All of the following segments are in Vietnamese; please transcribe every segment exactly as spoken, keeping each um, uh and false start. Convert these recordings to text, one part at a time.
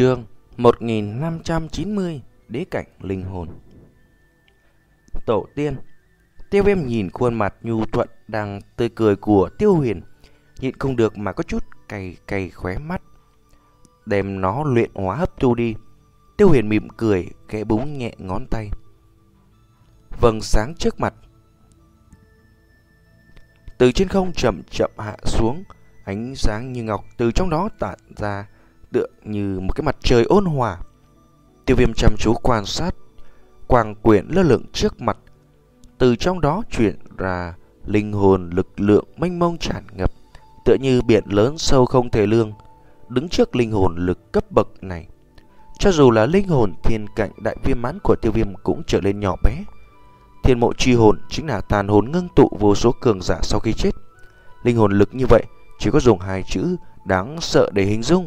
Chương một nghìn năm trăm chín mươi. Đế cảnh linh hồn. Tổ tiên. Tiêu Viêm nhìn khuôn mặt nhu thuận đang tươi cười của Tiêu Huyền, nhịn không được mà có chút cay cay khóe mắt. Đem nó luyện hóa hấp thu đi. Tiêu Huyền mỉm cười, khẽ búng nhẹ ngón tay. Vầng sáng trước mặt từ trên không chậm chậm hạ xuống, ánh sáng như ngọc từ trong đó tản ra, tựa như một cái mặt trời ôn hòa. Tiêu Viêm chăm chú quan sát quang quyển lơ lửng trước mặt, từ trong đó chuyển ra linh hồn lực lượng mênh mông tràn ngập, tựa như biển lớn sâu không thể lường. Đứng trước linh hồn lực cấp bậc này, cho dù là linh hồn thiên cảnh đại viêm mãn của Tiêu Viêm cũng trở nên nhỏ bé. Thiên mộ chi hồn chính là tàn hồn ngưng tụ vô số cường giả sau khi chết. Linh hồn lực như vậy chỉ có dùng hai chữ đáng sợ để hình dung.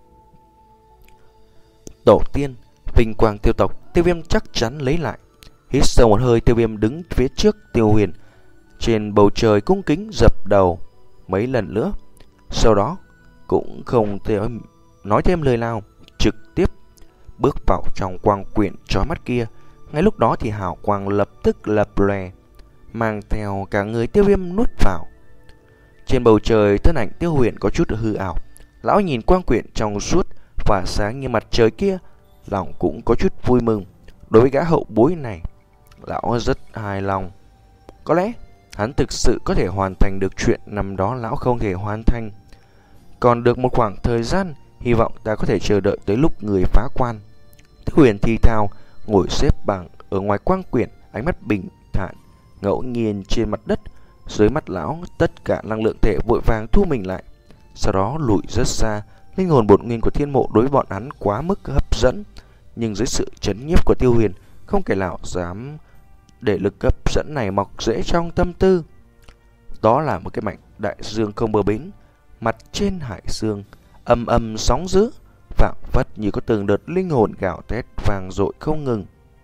Tổ tiên, vinh quang tiêu tộc. Tiêu Viêm chắc chắn lấy lại. Hít sâu một hơi, Tiêu Viêm đứng phía trước Tiêu Huyền, trên bầu trời cung kính dập đầu mấy lần nữa. Sau đó cũng không thêm, nói thêm lời nào, trực tiếp bước vào trong quang quyển chói mắt kia. Ngay lúc đó thì hào quang lập tức lập lòe, mang theo cả người Tiêu Viêm nuốt vào. Trên bầu trời, thân ảnh Tiêu Huyền có chút hư ảo. Lão nhìn quang quyển trong suốt và sáng như mặt trời kia, lòng cũng có chút vui mừng. Đối với gã hậu bối này, lão rất hài lòng. Có lẽ hắn thực sự có thể hoàn thành được chuyện năm đó lão không thể hoàn thành. Còn được một khoảng thời gian, hy vọng ta có thể chờ đợi tới lúc người phá quan. Tiêu Huyền thi thao ngồi xếp bằng ở ngoài quang quyển, ánh mắt bình thản ngẫu nhiên trên mặt đất. Dưới mắt lão, tất cả năng lượng thể vội vàng thu mình lại, sau đó lùi rất xa. Linh hồn bổn nguyên của thiên mộ đối với bọn hắn quá mức hấp dẫn, nhưng dưới sự chấn nhiếp của Tiêu Huyền, không kẻ nào dám để lực hấp dẫn này mọc rễ trong tâm tư. Đó là một cái mảnh đại dương không bờ bến, mặt trên hải dương âm âm sóng dữ, phảng phất như có từng đợt linh hồn gào thét vang dội không ngừng.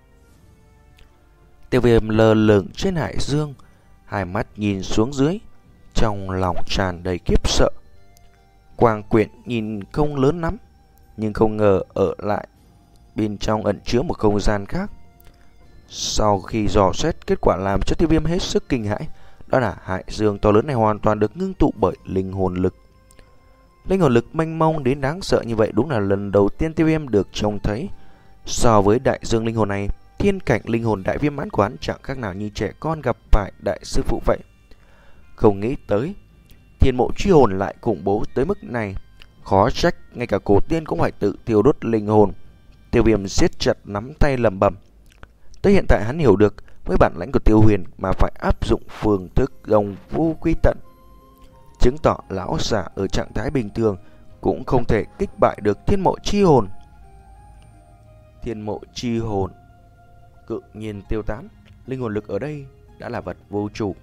Tiêu Viêm lơ lửng trên hải dương, hai mắt nhìn xuống dưới, trong lòng tràn đầy khiếp sợ. Quang quyển nhìn không lớn lắm, nhưng không ngờ ở lại bên trong ẩn chứa một không gian khác. Sau khi dò xét, kết quả làm cho Tiêu Viêm hết sức kinh hãi, đó là hải dương to lớn này hoàn toàn được ngưng tụ bởi linh hồn lực. Linh hồn lực mênh mông đến đáng sợ như vậy đúng là lần đầu tiên Tiêu Viêm được trông thấy. So với đại dương linh hồn này, thiên cảnh linh hồn đại viêm mãn của hắn chẳng khác nào như trẻ con gặp phải đại sư phụ vậy. Không nghĩ tới thiên mộ chi hồn lại khủng bố tới mức này, khó trách ngay cả cổ tiên cũng phải tự tiêu đốt linh hồn. Tiêu Viêm siết chặt nắm tay lẩm bẩm. Tới hiện tại hắn hiểu được với bản lãnh của Tiêu Huyền mà phải áp dụng phương thức đồng vu quy tận, chứng tỏ lão giả ở trạng thái bình thường cũng không thể kích bại được thiên mộ chi hồn. Thiên mộ chi hồn cự nhiên tiêu tán, linh hồn lực ở đây đã là vật vô chủ.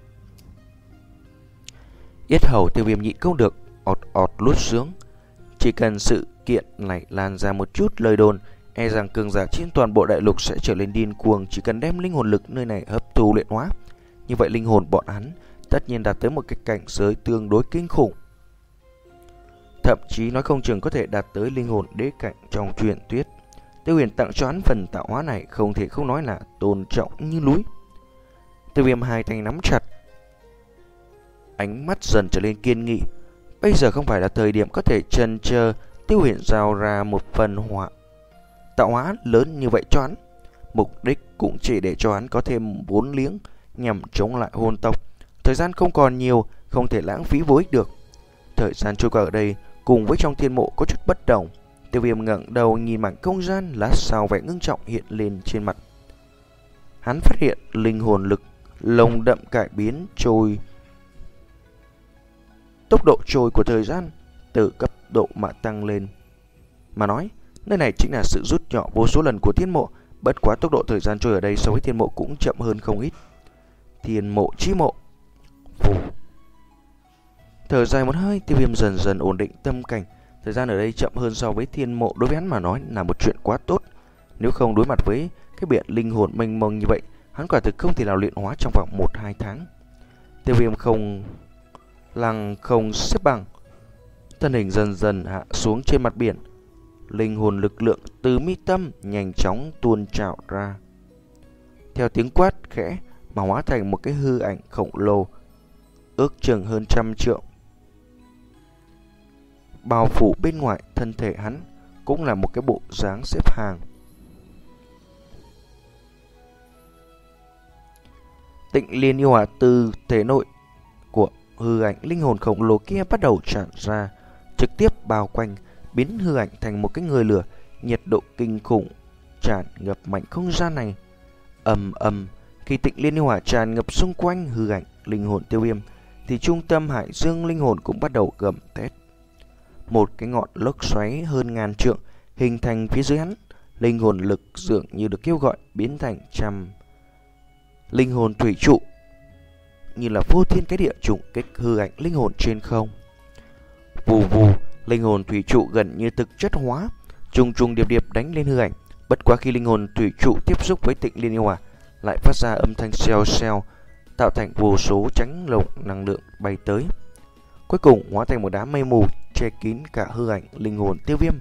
Yết hầu Tiêu Viêm nhịn không được ọt ọt luốt xuống. Chỉ cần sự kiện này lan ra một chút lời đồn, e rằng cường giả trên toàn bộ đại lục sẽ trở lên điên cuồng. Chỉ cần đem linh hồn lực nơi này hấp thu luyện hóa, như vậy linh hồn bọn hắn tất nhiên đạt tới một cái cảnh giới tương đối kinh khủng, thậm chí nói không chừng có thể đạt tới linh hồn đế cảnh trong truyền thuyết. Tiêu Huyền tặng cho hắn phần tạo hóa này không thể không nói là tôn trọng như núi. Tiêu Viêm hai tay nắm chặt, ánh mắt dần trở lên kiên nghị. Bây giờ không phải là thời điểm có thể chần chờ. Tiêu Huyền giao ra một phần hỏa tạo hóa lớn như vậy cho hắn, mục đích cũng chỉ để cho hắn có thêm vốn liếng nhằm chống lại hồn tộc. Thời gian không còn nhiều, không thể lãng phí vô ích được. Thời gian trôi qua ở đây cùng với trong thiên mộ có chút bất đồng. Tiêu Viêm ngẩng đầu nhìn mảnh không gian, lát sau vẻ ngưng trọng hiện lên trên mặt. Hắn phát hiện linh hồn lực lồng đậm cải biến trôi tốc độ trôi của thời gian từ cấp độ mà tăng lên. Mà nói, nơi này chính là sự rút nhỏ vô số lần của thiên mộ. Bất quá tốc độ thời gian trôi ở đây so với thiên mộ cũng chậm hơn không ít. Thiên mộ chi mộ. Phù. Thở dài một hơi, Tiêu Viêm dần dần ổn định tâm cảnh. Thời gian ở đây chậm hơn so với thiên mộ đối với hắn mà nói là một chuyện quá tốt. Nếu không đối mặt với cái biển linh hồn mênh mông như vậy, hắn quả thực không thể nào luyện hóa trong vòng một hai tháng. Tiêu Viêm không lăng không xếp bằng, thân hình dần dần hạ xuống trên mặt biển. linh hồn lực lượng từ mi tâm nhanh chóng tuôn trào ra. Theo tiếng quát khẽ mà hóa thành một cái hư ảnh khổng lồ, ước chừng hơn trăm trượng. Bao phủ bên ngoài thân thể hắn cũng là một cái bộ dáng xếp hàng. Tịnh liên yêu hỏa từ thể nội của hư ảnh linh hồn khổng lồ kia bắt đầu tràn ra, trực tiếp bao quanh, biến hư ảnh thành một cái người lửa, nhiệt độ kinh khủng tràn ngập mạnh không gian này. Ầm ầm, khi tịnh liên yêu hỏa tràn ngập xung quanh hư ảnh linh hồn Tiêu Viêm, thì trung tâm hải dương linh hồn cũng bắt đầu gầm thét. Một cái ngọn lốc xoáy hơn ngàn trượng hình thành phía dưới hắn, linh hồn lực dường như được kêu gọi biến thành trăm linh hồn thủy trụ, như là vô thiên cái địa trùng kích hư ảnh linh hồn trên không. Vù vù, linh hồn thủy trụ gần như thực chất hóa, trùng trùng điệp điệp đánh lên hư ảnh. Bất quá khi linh hồn thủy trụ tiếp xúc với tịnh liên yêu hỏa, lại phát ra âm thanh xèo xèo, tạo thành vô số tránh lồng năng lượng bay tới, cuối cùng hóa thành một đám mây mù che kín cả hư ảnh linh hồn Tiêu Viêm.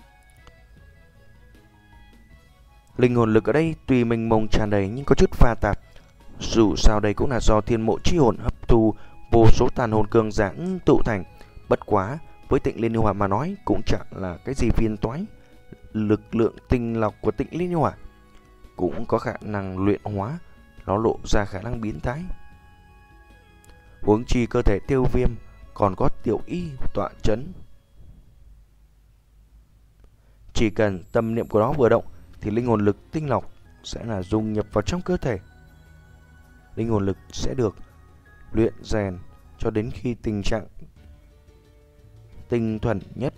Linh hồn lực ở đây tuy mênh mông tràn đầy nhưng có chút pha tạp. Dù sao đây cũng là do thiên mộ chi hồn hấp thu vô số tàn hồn cường giả tụ thành. Bất quá với tịnh liên yêu hỏa mà nói cũng chẳng là cái gì phiền toái. Lực lượng tinh lọc của tịnh liên yêu hỏa cũng có khả năng luyện hóa, nó lộ ra khả năng biến thái. Huống chi cơ thể Tiêu Viêm còn có tiểu y tọa chấn, chỉ cần tâm niệm của nó vừa động thì linh hồn lực tinh lọc sẽ là dung nhập vào trong cơ thể. Linh hồn lực sẽ được luyện rèn cho đến khi tình trạng tinh thuần nhất.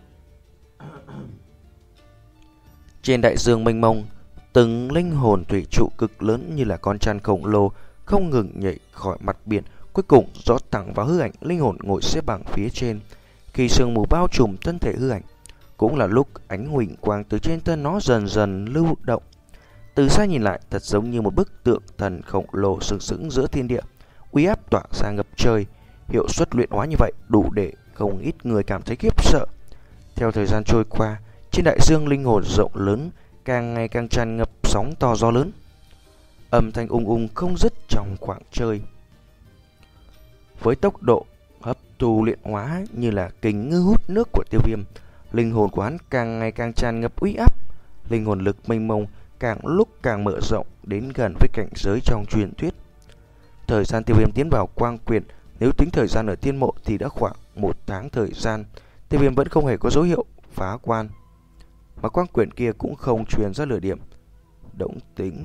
Trên đại dương mênh mông, từng linh hồn thủy trụ cực lớn như là con trăn khổng lồ không ngừng nhảy khỏi mặt biển, cuối cùng rót thẳng vào hư ảnh linh hồn ngồi xếp bằng phía trên. Khi sương mù bao trùm thân thể hư ảnh, cũng là lúc ánh huỳnh quang từ trên thân nó dần dần lưu động. Từ xa nhìn lại, thật giống như một bức tượng thần khổng lồ sừng sững giữa thiên địa, uy áp tỏa ra ngập trời. Hiệu suất luyện hóa như vậy đủ để không ít người cảm thấy khiếp sợ. Theo thời gian trôi qua, trên đại dương linh hồn rộng lớn càng ngày càng tràn ngập sóng to gió lớn, âm thanh ung ung không dứt trong khoảng trời. Với tốc độ hấp thu luyện hóa như là kình ngư hút nước của Tiêu Viêm, linh hồn của hắn càng ngày càng tràn ngập uy áp. Linh hồn lực mênh mông càng lúc càng mở rộng đến gần với cảnh giới trong truyền thuyết. Thời gian Tiêu Viêm tiến vào quang quyển, nếu tính thời gian ở thiên mộ thì đã khoảng một tháng thời gian. Tiêu Viêm vẫn không hề có dấu hiệu phá quan, mà quang quyển kia cũng không truyền ra lửa điểm động tính.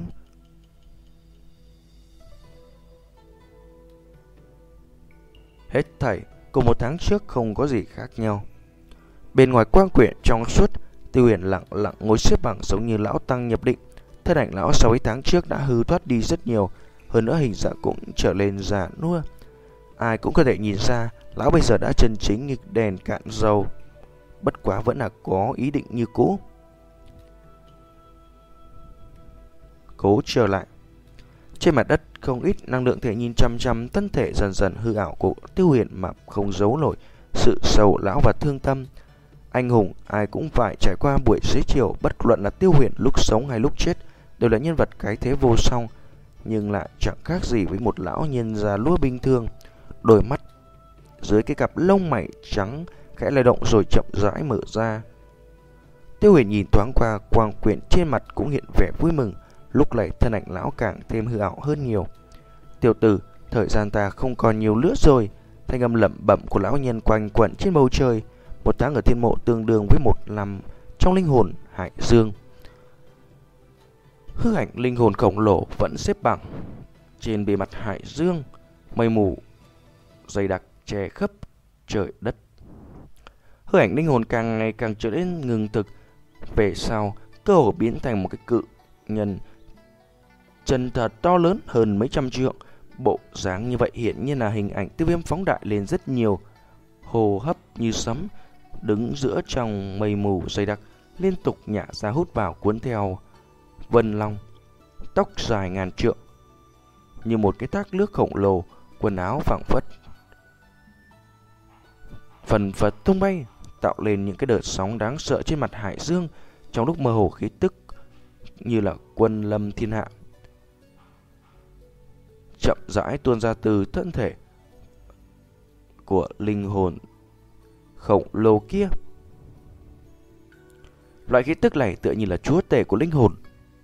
Hết thảy cùng một tháng trước không có gì khác nhau. Bên ngoài quang quyển trong suốt, Tiêu Huyền lặng lặng ngồi xếp bằng giống như lão tăng nhập định. Thân ảnh lão so với tháng trước đã hư thoát đi rất nhiều, hơn nữa hình dạng cũng trở lên già nua. Ai cũng có thể nhìn ra lão bây giờ đã chân chính như đèn cạn dầu, bất quá vẫn là có ý định như cũ, cố trở lại. Trên mặt đất không ít năng lượng thể nhìn chăm chăm thân thể dần dần hư ảo của Tiêu Huyền mà không giấu nổi sự sầu lão và thương tâm. Anh hùng ai cũng phải trải qua buổi xế chiều, bất luận là Tiêu Huyền lúc sống hay lúc chết đều là nhân vật cái thế vô song, nhưng lại chẳng khác gì với một lão nhân già lúa bình thường. Đôi mắt dưới cái cặp lông mày trắng khẽ lay động rồi chậm rãi mở ra. Tiêu Huyền nhìn thoáng qua quang quyển trên mặt cũng hiện vẻ vui mừng. Lúc này thân ảnh lão càng thêm hư ảo hơn nhiều. Tiểu tử, thời gian ta không còn nhiều nữa rồi. Thanh âm lẩm bẩm của lão nhân quanh quẩn trên bầu trời. Một tháng ở thiên mộ tương đương với một năm trong linh hồn hải dương. Hư ảnh linh hồn khổng lồ vẫn xếp bằng trên bề mặt hải dương, mây mù dày đặc che khắp trời đất. Hư ảnh linh hồn càng ngày càng trở nên ngừng thực, về sau cơ hồ biến thành một cái cự nhân chân thật to lớn hơn mấy trăm trượng. Bộ dáng như vậy hiện nhiên là hình ảnh Tiêu Viêm phóng đại lên rất nhiều, hô hấp như sấm, đứng giữa trong mây mù dày đặc, liên tục nhả ra hút vào cuốn theo vân long, tóc dài ngàn trượng như một cái thác nước khổng lồ, quần áo phảng phất phần phật tung bay, tạo lên những cái đợt sóng đáng sợ trên mặt hải dương. Trong lúc mơ hồ khí tức như là quân lâm thiên hạ chậm rãi tuôn ra từ thân thể của linh hồn khổng lồ kia. Loại khí tức này tựa như là chúa tể của linh hồn.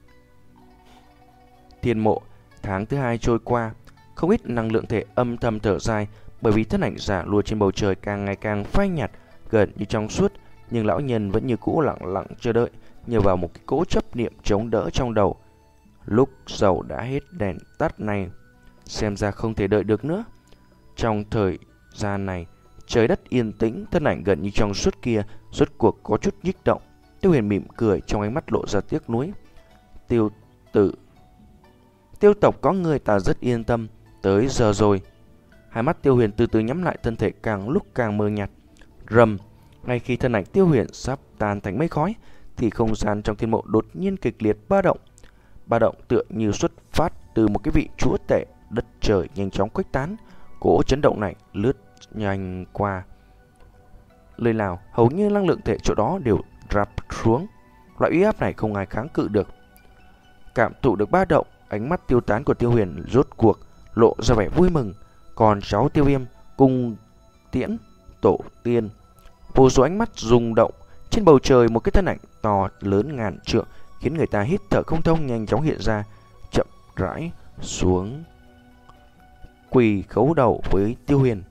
Thiên mộ, tháng thứ hai trôi qua, không ít năng lượng thể âm thầm thở dài, bởi vì thân ảnh giả lùa trên bầu trời càng ngày càng phai nhạt, gần như trong suốt, nhưng lão nhân vẫn như cũ lặng lặng chờ đợi, nhờ vào một cái cố chấp niệm chống đỡ trong đầu. Lúc dầu đã hết đèn tắt này, xem ra không thể đợi được nữa. Trong thời gian này, trời đất yên tĩnh, thân ảnh gần như trong suốt kia rốt cuộc có chút nhích động. Tiêu Huyền mỉm cười, trong ánh mắt lộ ra tiếc nuối. Tiêu tử, Tiêu tộc có người ta rất yên tâm, tới giờ rồi. Hai mắt Tiêu Huyền từ từ nhắm lại, thân thể càng lúc càng mờ nhạt. Rầm, ngay khi thân ảnh Tiêu Huyền sắp tan thành mây khói, thì không gian trong thiên mộ đột nhiên kịch liệt ba động. Ba động tựa như xuất phát từ một cái vị chúa tể, đất trời nhanh chóng khuếch tán. Cỗ chấn động này lướt nhanh qua lời nào, hầu như năng lượng thể chỗ đó đều rạp xuống. Loại uy áp này không ai kháng cự được. Cảm thụ được ba động, ánh mắt tiêu tán của Tiêu Huyền rốt cuộc lộ ra vẻ vui mừng. Còn cháu Tiêu Viêm cùng tiễn tổ tiên. Vô số ánh mắt rung động. Trên bầu trời một cái thân ảnh to lớn ngàn trượng khiến người ta hít thở không thông nhanh chóng hiện ra, chậm rãi xuống quỳ khấu đầu với Tiêu Huyền.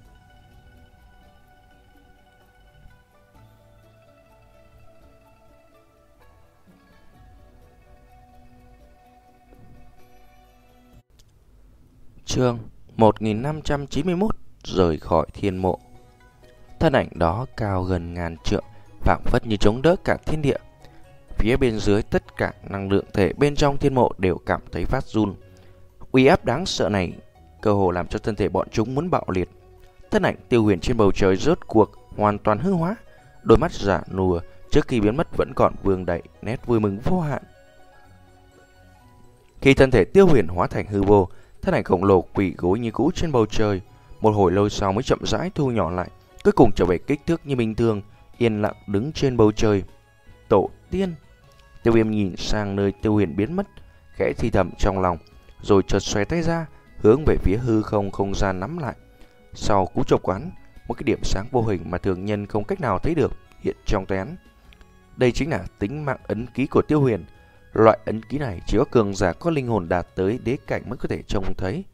Chương một nghìn năm trăm chín mươi mốt, rời khỏi thiên mộ. Thân ảnh đó cao gần ngàn trượng, phảng phất như chống đỡ cả thiên địa. Phía bên dưới tất cả năng lượng thể bên trong thiên mộ đều cảm thấy phát run. Uy áp đáng sợ này cơ hồ làm cho thân thể bọn chúng muốn bạo liệt. Thân ảnh Tiêu Huyền trên bầu trời rốt cuộc hoàn toàn hư hóa, đôi mắt giả nùa trước khi biến mất vẫn còn vương đầy nét vui mừng vô hạn. Khi thân thể Tiêu Huyền hóa thành hư vô, thân ảnh khổng lồ quỳ gối như cũ trên bầu trời, một hồi lâu sau mới chậm rãi thu nhỏ lại, cuối cùng trở về kích thước như bình thường, yên lặng đứng trên bầu trời. Tổ tiên. Tiêu Viêm nhìn sang nơi Tiêu Huyền biến mất, khẽ thì thầm trong lòng, rồi chợt xoay tay ra, hướng về phía hư không không gian nắm lại. Sau cú chộp quán, một cái điểm sáng vô hình mà thường nhân không cách nào thấy được hiện trong tay hắn. Đây chính là tính mạng ấn ký của Tiêu Huyền. Loại ấn ký này chỉ có cường giả có linh hồn đạt tới đế cảnh mới có thể trông thấy.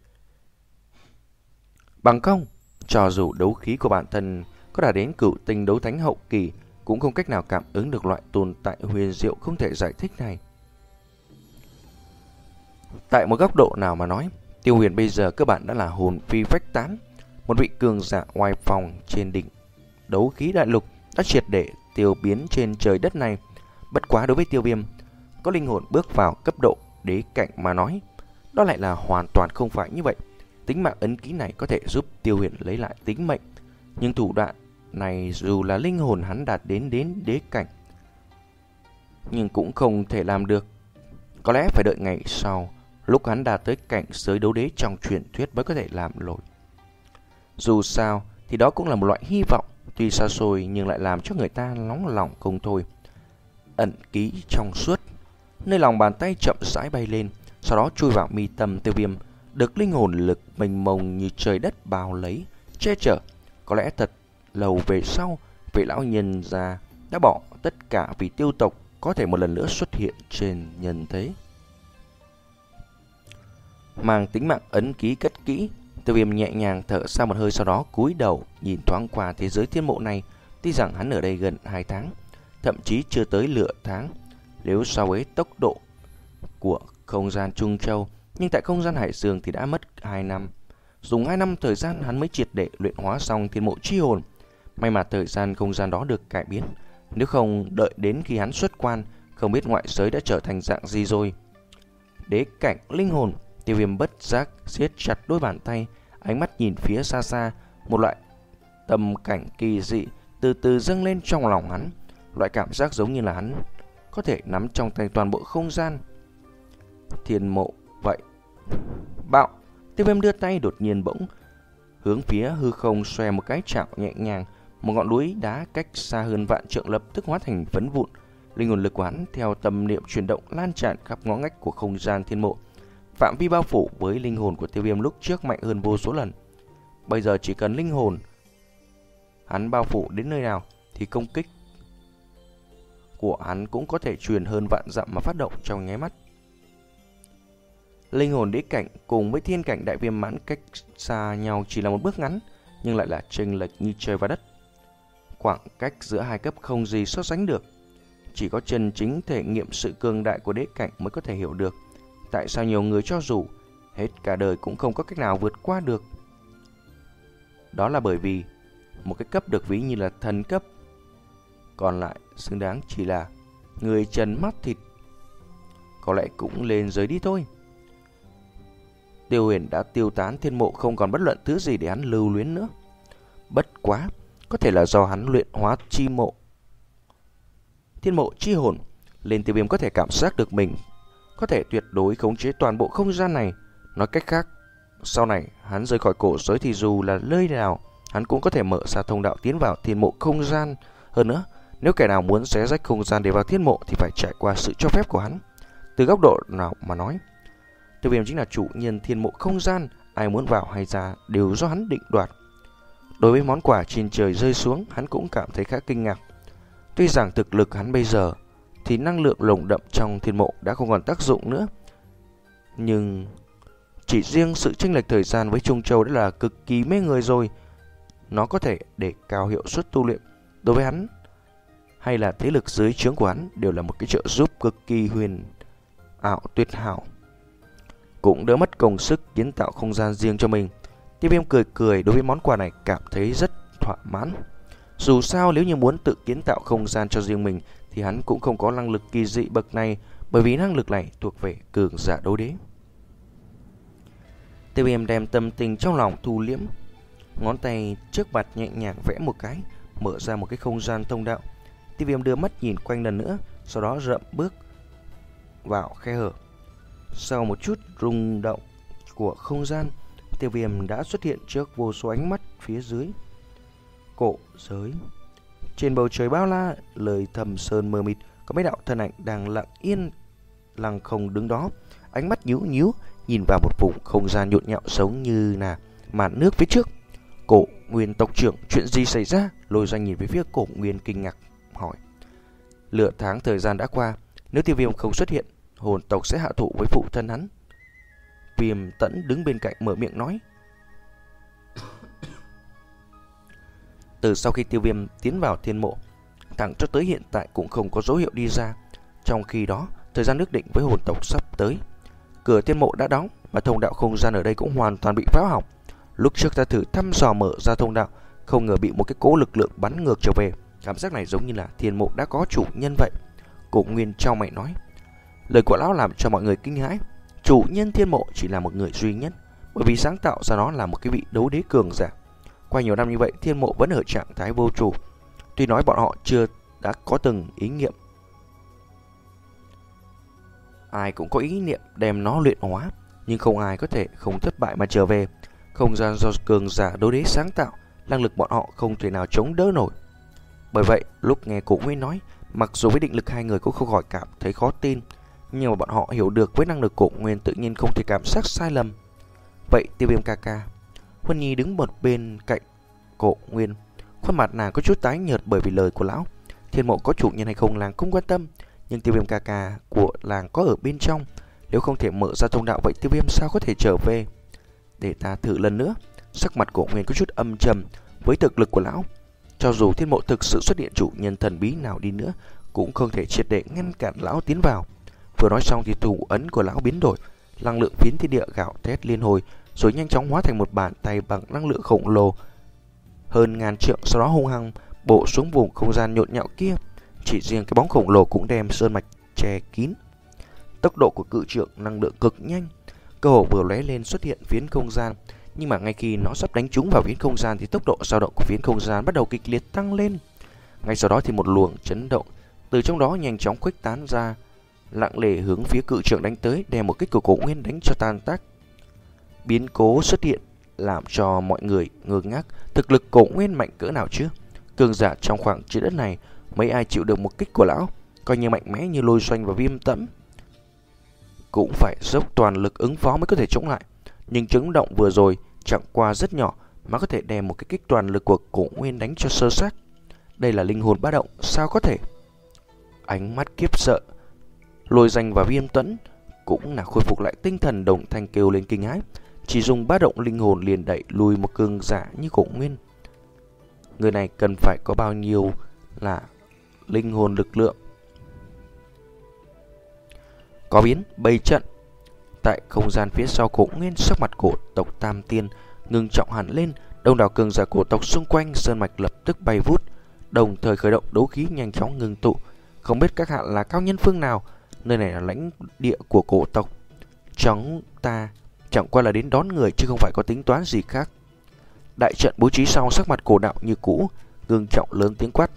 Bằng không, cho dù đấu khí của bản thân có đạt đến cửu tinh đấu thánh hậu kỳ, cũng không cách nào cảm ứng được loại tồn tại huyền diệu không thể giải thích này. Tại một góc độ nào mà nói, Tiêu Huyền bây giờ cơ bản đã là hồn phi phách tán, một vị cường giả oai phong trên đỉnh đấu khí đại lục đã triệt để tiêu biến trên trời đất này. Bất quá đối với Tiêu Viêm, có linh hồn bước vào cấp độ đế cảnh mà nói, đó lại là hoàn toàn không phải như vậy. Tính mạng ấn ký này có thể giúp Tiêu Huyền lấy lại tính mệnh, nhưng thủ đoạn này dù là linh hồn hắn đạt đến đến đế cảnh, nhưng cũng không thể làm được. Có lẽ phải đợi ngày sau, lúc hắn đạt tới cảnh giới đấu đế trong truyền thuyết mới có thể làm nổi. Dù sao thì đó cũng là một loại hy vọng, tuy xa xôi nhưng lại làm cho người ta nóng lòng không thôi. Ẩn ký trong suốt, nơi lòng bàn tay chậm rãi bay lên, sau đó chui vào mi tâm Tiêu Viêm, được linh hồn lực mênh mông như trời đất bao lấy, che chở. Có lẽ thật lâu về sau, vị lão nhân già đã bỏ tất cả vì tiêu tộc có thể một lần nữa xuất hiện trên nhân thế. Mang tính mạng ấn ký cất kỹ, Tiêu Viêm nhẹ nhàng thở ra một hơi, sau đó cúi đầu nhìn thoáng qua thế giới thiên mộ này. Tuy rằng hắn ở đây gần hai tháng, thậm chí chưa tới nửa tháng nếu so với tốc độ của không gian Trung Châu, nhưng tại không gian Hải Dương thì đã mất hai năm. Dùng hai năm thời gian hắn mới triệt để luyện hóa xong thiên mộ chi hồn. May mà thời gian không gian đó được cải biến, nếu không đợi đến khi hắn xuất quan, không biết ngoại giới đã trở thành dạng gì rồi. Đế cảnh linh hồn, Tiêu Viêm bất giác siết chặt đôi bàn tay, ánh mắt nhìn phía xa xa, một loại tâm cảnh kỳ dị từ từ dâng lên trong lòng hắn. Loại cảm giác giống như là hắn có thể nắm trong tay toàn bộ không gian thiên mộ vậy. Bạo, Tiêu Viêm đưa tay đột nhiên bỗng hướng phía hư không xoe một cái chảo nhẹ nhàng, Một ngọn núi đá cách xa hơn vạn trượng lập tức hóa thành phấn vụn. Linh hồn lực của hắn theo tâm niệm chuyển động lan tràn khắp ngõ ngách của không gian thiên mộ. Phạm vi bao phủ với linh hồn của Tiêu Viêm lúc trước mạnh hơn vô số lần. Bây giờ chỉ cần linh hồn hắn bao phủ đến nơi nào thì công kích của hắn cũng có thể truyền hơn vạn dặm mà phát động trong nháy mắt. Linh hồn đế cảnh cùng với thiên cảnh đại viêm mãn cách xa nhau chỉ là một bước ngắn, nhưng lại là chênh lệch như trời và đất. Khoảng cách giữa hai cấp không gì so sánh được. Chỉ có chân chính thể nghiệm sự cường đại của đế cảnh mới có thể hiểu được tại sao nhiều người cho dù hết cả đời cũng không có cách nào vượt qua được. Đó là bởi vì một cái cấp được ví như là thần cấp, còn lại xứng đáng chỉ là người trần mắt thịt. Có lẽ cũng lên giới đi thôi. Tiêu Huyền đã tiêu tán thiên mộ, không còn bất luận thứ gì để hắn lưu luyến nữa. Bất quá, có thể là do hắn luyện hóa chi mộ thiên mộ chi hồn, lên Tiêu Viêm có thể cảm giác được mình có thể tuyệt đối khống chế toàn bộ không gian này. Nói cách khác, sau này hắn rời khỏi cổ giới thì dù là nơi nào hắn cũng có thể mở ra thông đạo tiến vào thiên mộ không gian. Hơn nữa, nếu kẻ nào muốn xé rách không gian để vào thiên mộ thì phải trải qua sự cho phép của hắn. Từ góc độ nào mà nói, Tiêu Viêm chính là chủ nhân thiên mộ không gian, ai muốn vào hay ra đều do hắn định đoạt. Đối với món quà trên trời rơi xuống, hắn cũng cảm thấy khá kinh ngạc. Tuy rằng thực lực hắn bây giờ thì năng lượng lồng đậm trong thiên mộ đã không còn tác dụng nữa, nhưng chỉ riêng sự chênh lệch thời gian với Trung Châu đã là cực kỳ mê người rồi. Nó có thể để cao hiệu suất tu luyện. Đối với hắn hay là thế lực dưới trướng của hắn đều là một cái trợ giúp cực kỳ huyền ảo tuyệt hảo, cũng đỡ mất công sức kiến tạo không gian riêng cho mình. Tiêu Viêm cười cười đối với món quà này cảm thấy rất thỏa mãn. Dù sao nếu như muốn tự kiến tạo không gian cho riêng mình thì hắn cũng không có năng lực kỳ dị bậc này, bởi vì năng lực này thuộc về cường giả đấu đế. Tiêu Viêm đem tâm tình trong lòng thu liễm, ngón tay trước mặt nhẹ nhàng vẽ một cái, mở ra một cái không gian thông đạo. Tiêu Viêm đưa mắt nhìn quanh lần nữa, sau đó rậm bước vào khe hở. Sau một chút rung động của không gian, Tiêu Viêm đã xuất hiện trước vô số ánh mắt phía dưới cổ giới. Trên bầu trời bao la, lời thầm sơn mờ mịt, có mấy đạo thân ảnh đang lặng yên lặng không đứng đó, ánh mắt nhíu nhíu nhìn vào một vùng không gian nhộn nhạo giống như là màn nước phía trước. Cổ Nguyên tộc trưởng, chuyện gì xảy ra? Lôi Doanh nhìn về phía Cổ Nguyên kinh ngạc hỏi. Lửa tháng thời gian đã qua, nếu Tiêu Viêm không xuất hiện, hồn tộc sẽ hạ thủ với phụ thân hắn. Viêm Tẫn đứng bên cạnh mở miệng nói. Từ sau khi Tiêu Viêm tiến vào thiên mộ, thẳng cho tới hiện tại cũng không có dấu hiệu đi ra. Trong khi đó, thời gian ước định với hồn tộc sắp tới, cửa thiên mộ đã đóng và thông đạo không gian ở đây cũng hoàn toàn bị phá hỏng. Lúc trước ta thử thăm dò mở ra thông đạo, không ngờ bị một cái cỗ lực lượng bắn ngược trở về. Cảm giác này giống như là thiên mộ đã có chủ nhân vậy. Cổ Nguyên trao mày nói. Lời của lão làm cho mọi người kinh hãi. Chủ nhân thiên mộ chỉ là một người duy nhất, bởi vì sáng tạo ra nó là một cái vị đấu đế cường giả. Qua nhiều năm như vậy, thiên mộ vẫn ở trạng thái vô chủ. Tuy nói bọn họ chưa đã có từng ý nghiệm, ai cũng có ý niệm đem nó luyện hóa, nhưng không ai có thể không thất bại mà trở về. Không gian do cường giả đấu đế sáng tạo, năng lực bọn họ không thể nào chống đỡ nổi. Bởi vậy, lúc nghe Cổ Nguyên nói, mặc dù với định lực hai người cũng không khỏi cảm thấy khó tin, nhưng mà bọn họ hiểu được với năng lực Cổ Nguyên tự nhiên không thể cảm giác sai lầm. Vậy Tiêu Viêm ca ca. Huân Nhi đứng một bên cạnh Cổ Nguyên, khuôn mặt nàng có chút tái nhợt bởi vì lời của lão. Thiên mộ có chủ nhân hay không làng không quan tâm, nhưng Tiêu Viêm ca ca của làng có ở bên trong. Nếu không thể mở ra thông đạo, vậy Tiêu Viêm sao có thể trở về? Để ta thử lần nữa. Sắc mặt Cổ Nguyên có chút âm trầm. Với thực lực của lão, cho dù thiên mộ thực sự xuất hiện chủ nhân thần bí nào đi nữa, cũng không thể triệt để ngăn cản lão tiến vào. Vừa nói xong thì thủ ấn của lão biến đổi, năng lượng phiến thiên địa gạo thét liên hồi, rồi nhanh chóng hóa thành một bàn tay bằng năng lượng khổng lồ hơn ngàn trượng, sau đó hung hăng bổ xuống vùng không gian nhộn nhạo kia. Chỉ riêng cái bóng khổng lồ cũng đem sơn mạch che kín. Tốc độ của cự trượng năng lượng cực nhanh, cơ hồ vừa lóe lên xuất hiện phiến không gian, nhưng mà ngay khi nó sắp đánh trúng vào phiến không gian thì tốc độ dao động của phiến không gian bắt đầu kịch liệt tăng lên. Ngay sau đó thì một luồng chấn động từ trong đó nhanh chóng khuếch tán ra, lặng lẽ hướng phía cự trượng đánh tới, đem một kích của Cổ Nguyên đánh cho tan tác. Biến cố xuất hiện làm cho mọi người ngơ ngác. Thực lực Cổ Nguyên mạnh cỡ nào chứ? Cường giả trong khoảng trái đất này, mấy ai chịu được một kích của lão, coi như mạnh mẽ như Lôi Doanh và Viêm Tẫn, cũng phải dốc toàn lực ứng phó mới có thể chống lại. Nhưng chấn động vừa rồi chẳng qua rất nhỏ mà có thể đem một cái kích toàn lực của Cổ Nguyên đánh cho sơ xác. Đây là linh hồn bá động, sao có thể? Ánh mắt kiếp sợ, Lôi Danh và Viêm Tẫn cũng là khôi phục lại tinh thần, đồng thanh kêu lên kinh hãi. Chỉ dùng bá động linh hồn liền đẩy lùi một cường giả như Cổ Nguyên. Người này cần phải có bao nhiêu là linh hồn lực lượng? Có biến bày trận. Tại không gian phía sau Cổ Nguyên, sắc mặt cổ tộc Tam Tiên ngưng trọng hẳn lên. Đông đảo cường giả cổ tộc xung quanh sơn mạch lập tức bay vút, đồng thời khởi động đấu khí nhanh chóng ngưng tụ. Không biết các hạ là cao nhân phương nào, nơi này là lãnh địa của cổ tộc, chúng ta chẳng qua là đến đón người chứ không phải có tính toán gì khác. Đại trận bố trí sau, sắc mặt cổ đạo như cũ, ngưng trọng lớn tiếng quát.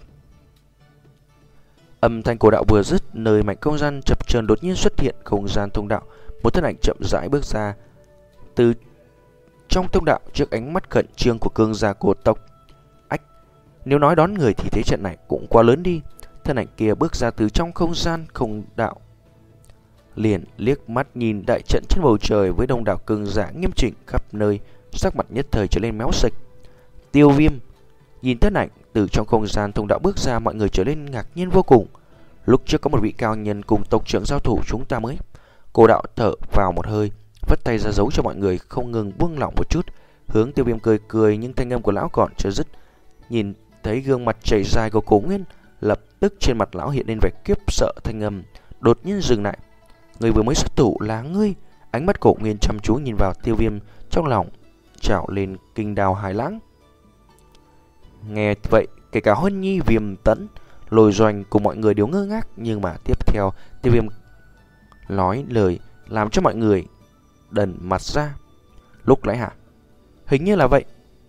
Âm thanh cổ đạo vừa dứt, nơi mảnh không gian chập chờn đột nhiên xuất hiện không gian thông đạo. Một thân ảnh chậm rãi bước ra từ trong thông đạo trước ánh mắt khẩn trương của cường giả cổ tộc. Ách, nếu nói đón người thì thế trận này cũng quá lớn đi. Thân ảnh kia bước ra từ trong không gian không đạo, liền liếc mắt nhìn đại trận trên bầu trời với đông đảo cường giả nghiêm chỉnh khắp nơi, sắc mặt nhất thời trở lên méo sạch. Tiêu Viêm nhìn thân ảnh từ trong không gian thông đạo bước ra, mọi người trở nên ngạc nhiên vô cùng. Lúc trước có một vị cao nhân cùng tộc trưởng giao thủ chúng ta mới. Cổ đạo thở vào một hơi, vất tay ra dấu cho mọi người không ngừng buông lỏng một chút, hướng Tiêu Viêm cười cười, nhưng thanh âm của lão còn chưa dứt, nhìn thấy gương mặt chảy dài của Cổ Nguyên, lập tức trên mặt lão hiện lên vẻ kiếp sợ. Thanh âm đột nhiên dừng lại. Người vừa mới xuất thủ là ngươi? Ánh mắt Cổ Nguyên chăm chú nhìn vào Tiêu Viêm, trong lòng trào lên kinh đào hải lãng. Nghe vậy, kể cả Huân Nhi, Viêm Tẫn, Lôi Doanh cùng mọi người đều ngơ ngác, nhưng mà tiếp theo Tiêu Viêm nói lời làm cho mọi người đần mặt ra. Lúc nãy hả? Hình như là vậy.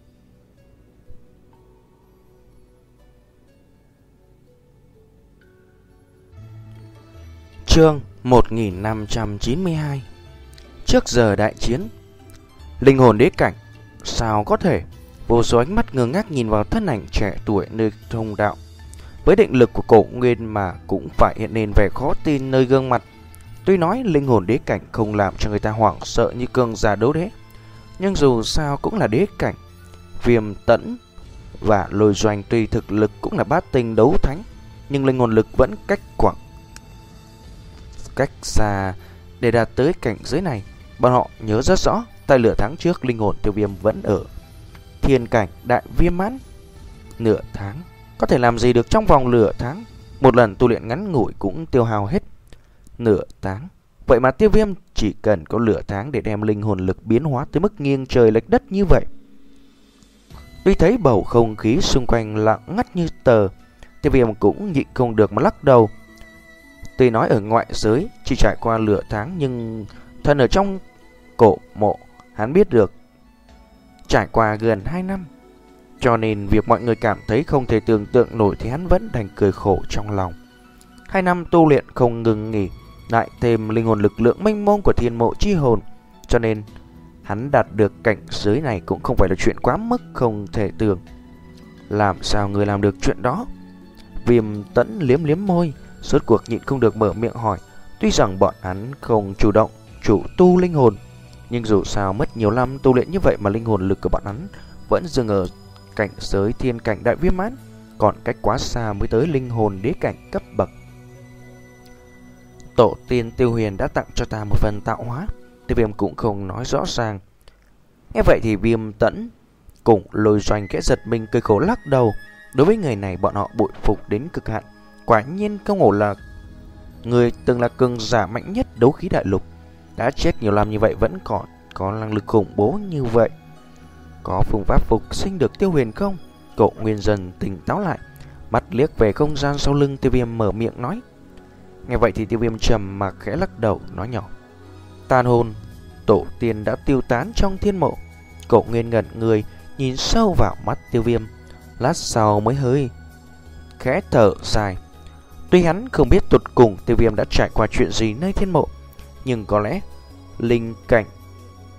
Chương một nghìn năm trăm chín mươi hai. Trước giờ đại chiến. Linh hồn đế cảnh, sao có thể? Vô số ánh mắt ngơ ngác nhìn vào thân ảnh trẻ tuổi nơi thông đạo. Với định lực của Cổ Nguyên mà cũng phải hiện lên vẻ khó tin nơi gương mặt. Tuy nói linh hồn đế cảnh không làm cho người ta hoảng sợ như cường giả đấu đế, nhưng dù sao cũng là đế cảnh. Viêm Tẫn và Lôi Doanh tuy thực lực cũng là bát tinh đấu thánh, nhưng linh hồn lực vẫn cách khoảng cách xa để đạt tới cảnh giới này. Bọn họ nhớ rất rõ, tại lửa tháng trước linh hồn Tiêu Viêm vẫn ở thiên cảnh đại viên mãn. Nửa tháng có thể làm gì được trong vòng nửa tháng? Một lần tu luyện ngắn ngủi cũng tiêu hao hết nửa tháng. Vậy mà Tiêu Viêm chỉ cần có nửa tháng để đem linh hồn lực biến hóa tới mức nghiêng trời lệch đất như vậy. Tuy thấy bầu không khí xung quanh lặng ngắt như tờ, Tiêu Viêm cũng nhịn không được mà lắc đầu. Tuy nói ở ngoại giới chỉ trải qua nửa tháng, nhưng thân ở trong cổ mộ hắn biết được trải qua gần hai năm. Cho nên việc mọi người cảm thấy không thể tưởng tượng nổi thì hắn vẫn đành cười khổ trong lòng. Hai năm tu luyện không ngừng nghỉ, lại thêm linh hồn lực lượng mênh mông của thiên mộ chi hồn, cho nên hắn đạt được cảnh giới này cũng không phải là chuyện quá mức không thể tưởng. Làm sao người làm được chuyện đó? Viêm Tẫn liếm liếm môi, rốt cuộc nhịn không được mở miệng hỏi. Tuy rằng bọn hắn không chủ động chủ tu linh hồn, nhưng dù sao mất nhiều năm tu luyện như vậy mà linh hồn lực của bọn hắn vẫn dừng ở cảnh giới thiên cảnh đại viên mãn, còn cách quá xa mới tới linh hồn đế cảnh cấp bậc. Tổ tiên Tiêu Huyền đã tặng cho ta một phần tạo hóa, Tiêu Viêm cũng không nói rõ ràng. Nghe vậy thì Viêm Tẫn cùng Lôi Doanh kẽ giật mình cười khổ lắc đầu. Đối với người này bọn họ bội phục đến cực hạn. Quả nhiên không ổ là người từng là cường giả mạnh nhất đấu khí đại lục, đã chết nhiều năm như vậy vẫn còn có năng lực khủng bố như vậy. Có phương pháp phục sinh được Tiêu Huyền không? Cổ Nguyên dần tỉnh táo lại, mắt liếc về không gian sau lưng Tiêu Viêm mở miệng nói. Nghe vậy thì Tiêu Viêm trầm mặc khẽ lắc đầu nói nhỏ. Tàn hồn tổ tiên đã tiêu tán trong thiên mộ. Cổ Nguyên ngẩn người nhìn sâu vào mắt Tiêu Viêm, lát sau mới hơi khẽ thở dài. Tuy hắn không biết tụt cùng Tiêu Viêm đã trải qua chuyện gì nơi thiên mộ, nhưng có lẽ linh cảnh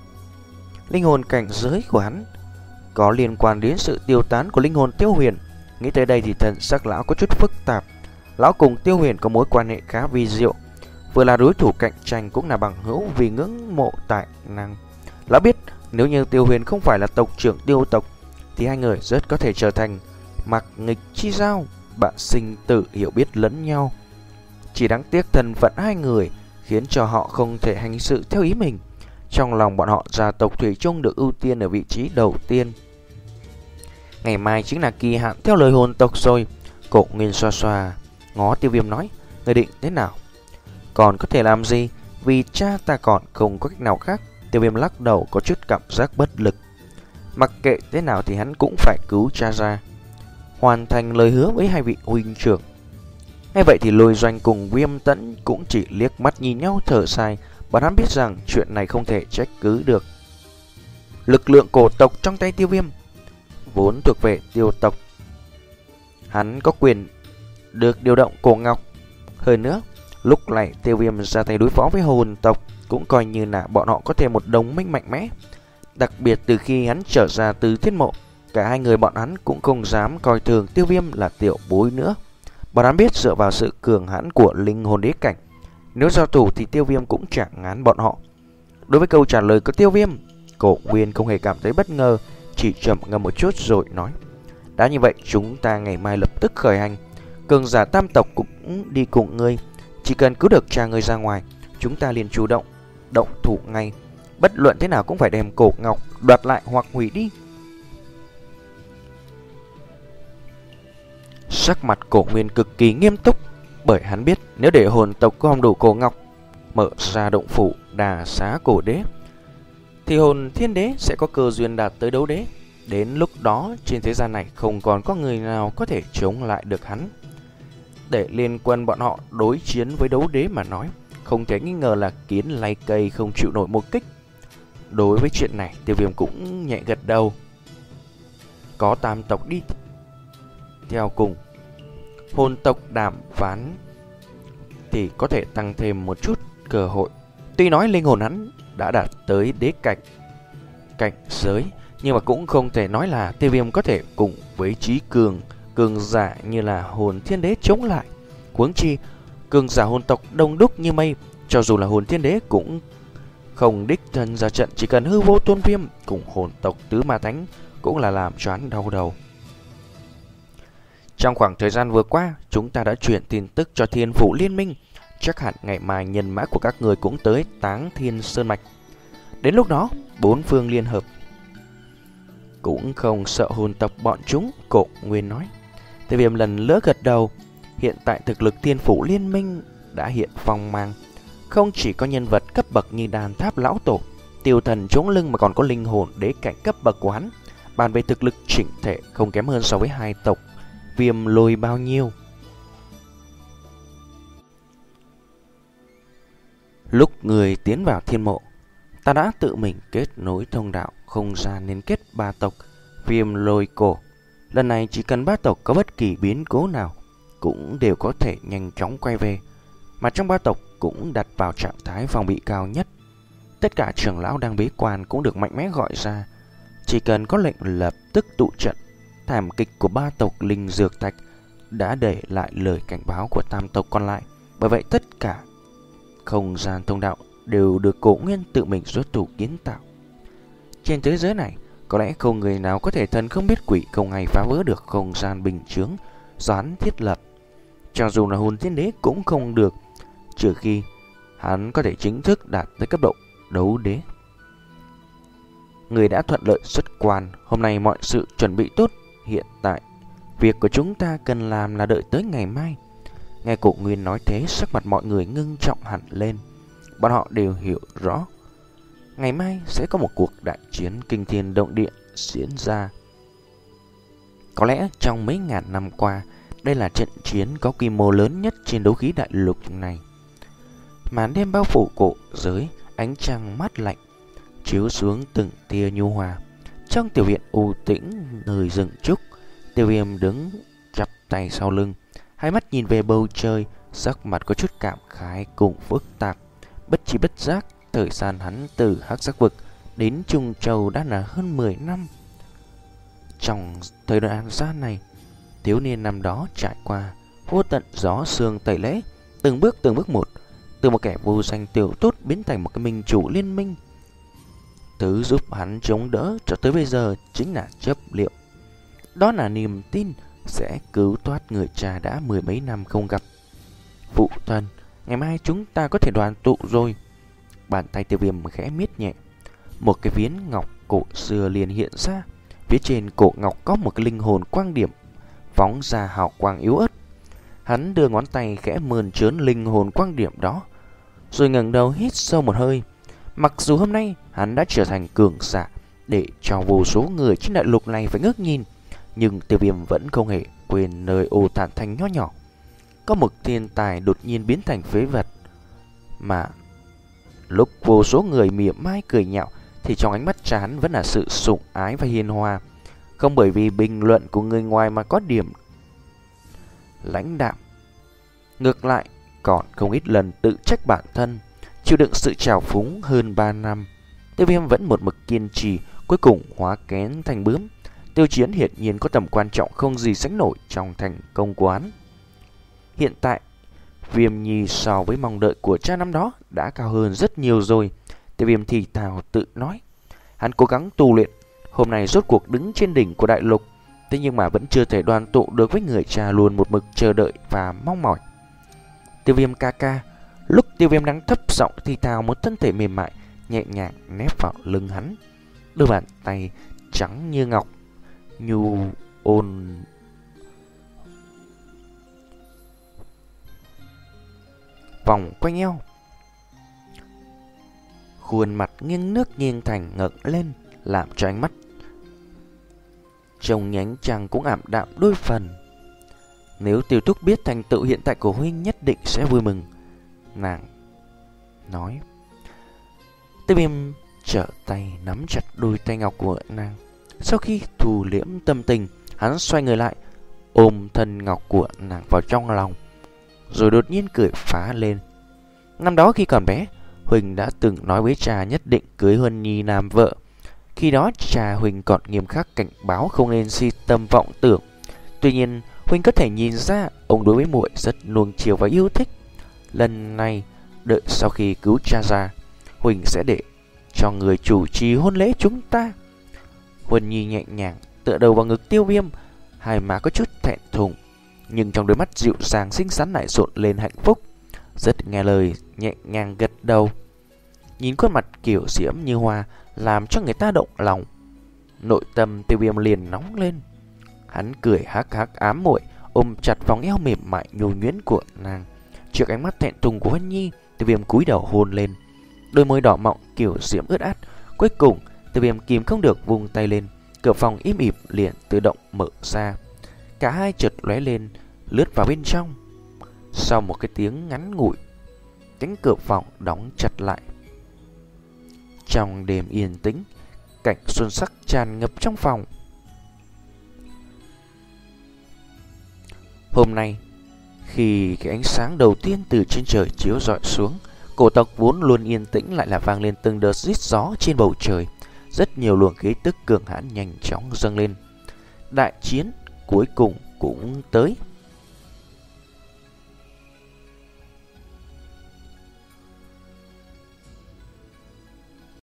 linh hồn cảnh giới của hắn có liên quan đến sự tiêu tán của linh hồn Tiêu Huyền. Nghĩ tới đây thì thần sắc lão có chút phức tạp. Lão cùng Tiêu Huyền có mối quan hệ khá vi diệu, vừa là đối thủ cạnh tranh cũng là bằng hữu vì ngưỡng mộ tài năng. Lão biết nếu như Tiêu Huyền không phải là tộc trưởng Tiêu tộc thì hai người rất có thể trở thành mặc nghịch chi giao, bạn sinh tử hiểu biết lẫn nhau. Chỉ đáng tiếc thân phận hai người khiến cho họ không thể hành sự theo ý mình. Trong lòng bọn họ, gia tộc thủy chung được ưu tiên ở vị trí đầu tiên. Ngày mai chính là kỳ hạn theo lời hồn tộc rồi. Cổ Nguyên xoa xoa ngó Tiêu Viêm nói, người định thế nào? Còn có thể làm gì? Vì cha ta còn không có cách nào khác. Tiêu Viêm lắc đầu có chút cảm giác bất lực. Mặc kệ thế nào thì hắn cũng phải cứu cha ra, hoàn thành lời hứa với hai vị huynh trưởng. Nghe vậy thì Lôi Doanh cùng Viêm Tẫn cũng chỉ liếc mắt nhìn nhau thở dài. Bọn hắn biết rằng chuyện này không thể trách cứ được. Lực lượng cổ tộc trong tay Tiêu Viêm vốn thuộc về Tiêu tộc, hắn có quyền được điều động cổ ngọc. Hơn nữa, lúc này Tiêu Viêm ra tay đối phó với hồn tộc cũng coi như là bọn họ có thêm một đồng minh mạnh mẽ. Đặc biệt từ khi hắn trở ra từ thiên mộ, cả hai người bọn hắn cũng không dám coi thường Tiêu Viêm là tiểu bối nữa. Bọn hắn biết dựa vào sự cường hãn của linh hồn đế cảnh, nếu giao thủ thì Tiêu Viêm cũng chẳng ngán bọn họ. Đối với câu trả lời của Tiêu Viêm, Cổ Nguyên không hề cảm thấy bất ngờ, chỉ trầm ngâm một chút rồi nói, đã như vậy chúng ta ngày mai lập tức khởi hành. Cường giả tam tộc cũng đi cùng ngươi, chỉ cần cứu được cha ngươi ra ngoài, chúng ta liền chủ động động thủ ngay. Bất luận thế nào cũng phải đem cổ ngọc đoạt lại hoặc hủy đi. Sắc mặt Cổ Nguyên cực kỳ nghiêm túc, bởi hắn biết nếu để hồn tộc gom đủ cổ ngọc, mở ra động phủ đà xá cổ đế, thì hồn thiên đế sẽ có cơ duyên đạt tới đấu đế. Đến lúc đó trên thế gian này không còn có người nào có thể chống lại được hắn. Để liên quân bọn họ đối chiến với đấu đế mà nói, không thể nghi ngờ là kiến lay cây không chịu nổi một kích. Đối với chuyện này, Tiêu Viêm cũng nhẹ gật đầu. Có tam tộc đi theo cùng, hồn tộc đàm phán thì có thể tăng thêm một chút cơ hội. Tuy nói linh hồn hắn đã đạt tới đế cảnh cảnh giới, nhưng mà cũng không thể nói là Tiêu Viêm có thể cùng với trí cường cường giả như là hồn thiên đế chống lại. Huống chi cường giả hồn tộc đông đúc như mây, cho dù là hồn thiên đế cũng không đích thân ra trận, chỉ cần hư vô tôn viêm cùng hồn tộc tứ ma thánh cũng là làm cho hắn đau đầu. Trong khoảng thời gian vừa qua, chúng ta đã chuyển tin tức cho Thiên Phủ Liên Minh. Chắc hẳn ngày mai nhân mã của các người cũng tới Táng Thiên Sơn Mạch. Đến lúc đó, bốn phương liên hợp, cũng không sợ hồn tộc bọn chúng, Cổ Nguyên nói. Tiêu Viêm lần lỡ gật đầu. Hiện tại thực lực Thiên Phủ Liên Minh đã hiện phong mang. Không chỉ có nhân vật cấp bậc như Đàn Tháp Lão Tổ, Tiêu Thần chống lưng, mà còn có linh hồn đế cảnh cấp bậc của hắn. Bàn về thực lực chỉnh thể không kém hơn so với hai tộc Viêm Lôi bao nhiêu. Lúc người tiến vào thiên mộ, ta đã tự mình kết nối thông đạo không gian liên kết ba tộc Viêm Lôi Cổ. Lần này chỉ cần ba tộc có bất kỳ biến cố nào cũng đều có thể nhanh chóng quay về, mà trong ba tộc cũng đặt vào trạng thái phòng bị cao nhất. Tất cả trưởng lão đang bế quan cũng được mạnh mẽ gọi ra, chỉ cần có lệnh lập tức tụ trận. Thảm kịch của ba tộc Linh Dược Thạch đã để lại lời cảnh báo của tam tộc còn lại. Bởi vậy tất cả không gian thông đạo đều được Cổ Nguyên tự mình xuất thủ kiến tạo. Trên thế giới này, có lẽ không người nào có thể thần không biết quỷ không hay phá vỡ được không gian bình chướng do hắn thiết lập. Cho dù là hồn thiên đế cũng không được, trừ khi hắn có thể chính thức đạt tới cấp độ đấu đế. Người đã thuận lợi xuất quan, hôm nay mọi sự chuẩn bị tốt. Hiện tại, việc của chúng ta cần làm là đợi tới ngày mai. Nghe Cổ Nguyên nói thế, sắc mặt mọi người ngưng trọng hẳn lên. Bọn họ đều hiểu rõ, ngày mai sẽ có một cuộc đại chiến kinh thiên động địa diễn ra. Có lẽ trong mấy ngàn năm qua, đây là trận chiến có quy mô lớn nhất trên đấu khí đại lục này. Màn đêm bao phủ cổ giới, ánh trăng mát lạnh chiếu xuống từng tia nhu hòa. Trong tiểu viện u tĩnh nơi rừng trúc, Tiêu Viêm đứng chắp tay sau lưng, hai mắt nhìn về bầu trời, sắc mặt có chút cảm khái cùng phức tạp. Bất chi bất giác, thời gian hắn từ Hắc Giác Vực đến Trung Châu đã là hơn mười năm. Trong thời đoạn gian này, thiếu niên năm đó trải qua vô tận gió sương tẩy lễ, từng bước từng bước một, từ một kẻ vô danh tiểu tốt biến thành một cái minh chủ liên minh. Thứ giúp hắn chống đỡ cho tới bây giờ chính là chấp liệu. Đó là niềm tin sẽ cứu thoát người cha đã mười mấy năm không gặp. Phụ thân, ngày mai chúng ta có thể đoàn tụ rồi. Bàn tay Tiêu Viêm khẽ miết nhẹ, một cái viễn ngọc cổ xưa liền hiện ra. Phía trên cổ ngọc có một cái linh hồn quang điểm phóng ra hào quang yếu ớt. Hắn đưa ngón tay khẽ mơn trớn linh hồn quang điểm đó, rồi ngẩng đầu hít sâu một hơi. Mặc dù hôm nay hắn đã trở thành cường giả để cho vô số người trên đại lục này phải ngước nhìn, nhưng Tiêu Viêm vẫn không hề quên nơi ô Thản Thành nho nhỏ. Có một thiên tài đột nhiên biến thành phế vật, mà lúc vô số người mỉa mai cười nhạo thì trong ánh mắt cha hắn vẫn là sự sủng ái và hiền hòa, không bởi vì bình luận của người ngoài mà có điểm lãnh đạm. Ngược lại còn không ít lần tự trách bản thân, chịu đựng sự trào phúng hơn ba năm. Tiêu Viêm vẫn một mực kiên trì, cuối cùng hóa kén thành bướm. Tiêu Chiến hiển nhiên có tầm quan trọng không gì sánh nổi trong thành công của hắn. Hiện tại Viêm Nhi so với mong đợi của cha năm đó đã cao hơn rất nhiều rồi. Tiêu Viêm thì thào tự nói. Hắn cố gắng tu luyện, hôm nay rốt cuộc đứng trên đỉnh của đại lục, thế nhưng mà vẫn chưa thể đoàn tụ được với người cha luôn một mực chờ đợi và mong mỏi. Tiêu Viêm ca ca. Lúc Tiêu Viêm đang thấp giọng thì thào, một thân thể mềm mại nhẹ nhàng nép vào lưng hắn, đôi bàn tay trắng như ngọc nhu ôn vòng quanh eo. Khuôn mặt nghiêng nước nghiêng thành ngẩng lên, làm cho ánh mắt trông nhánh chàng cũng ảm đạm đôi phần. Nếu Tiêu Túc biết thành tựu hiện tại của huynh nhất định sẽ vui mừng, nàng nói. Tiêu Viêm trở tay nắm chặt đôi tay ngọc của nàng. Sau khi thu liễm tâm tình, hắn xoay người lại, ôm thân ngọc của nàng vào trong lòng, rồi đột nhiên cười phá lên. Năm đó khi còn bé, Huỳnh đã từng nói với cha nhất định cưới Huân Nhi làm vợ. Khi đó cha Huỳnh còn nghiêm khắc cảnh báo không nên si tâm vọng tưởng. Tuy nhiên Huỳnh có thể nhìn ra ông đối với muội rất nuông chiều và yêu thích. Lần này đợi sau khi cứu cha ra, Huỳnh sẽ để cho người chủ trì hôn lễ chúng ta. Huân Nhi nhẹ nhàng tựa đầu vào ngực Tiêu Viêm, hai má có chút thẹn thùng, nhưng trong đôi mắt dịu dàng xinh xắn lại rộn lên hạnh phúc. Rất nghe lời, nhẹ nhàng gật đầu. Nhìn khuôn mặt kiểu diễm như hoa làm cho người ta động lòng. Nội tâm Tiêu Viêm liền nóng lên. Hắn cười hắc hắc ám muội, ôm chặt vòng eo mềm mại nhu nhuyễn của nàng. Trước ánh mắt thẹn thùng của Huân Nhi, Tiêu Viêm cúi đầu hôn lên. Đôi môi đỏ mọng kiểu diễm ướt át. Cuối cùng Tiêu Viêm kìm không được vung tay lên, cửa phòng im ỉm liền tự động mở ra. Cả hai chợt lóe lên, lướt vào bên trong. Sau một cái tiếng ngắn ngủi, cánh cửa phòng đóng chặt lại. Trong đêm yên tĩnh, cảnh xuân sắc tràn ngập trong phòng. Hôm nay, khi cái ánh sáng đầu tiên từ trên trời chiếu rọi xuống, cổ tộc vốn luôn yên tĩnh lại là vang lên từng đợt rít gió trên bầu trời. Rất nhiều luồng khí tức cường hãn nhanh chóng dâng lên. Đại chiến cuối cùng cũng tới.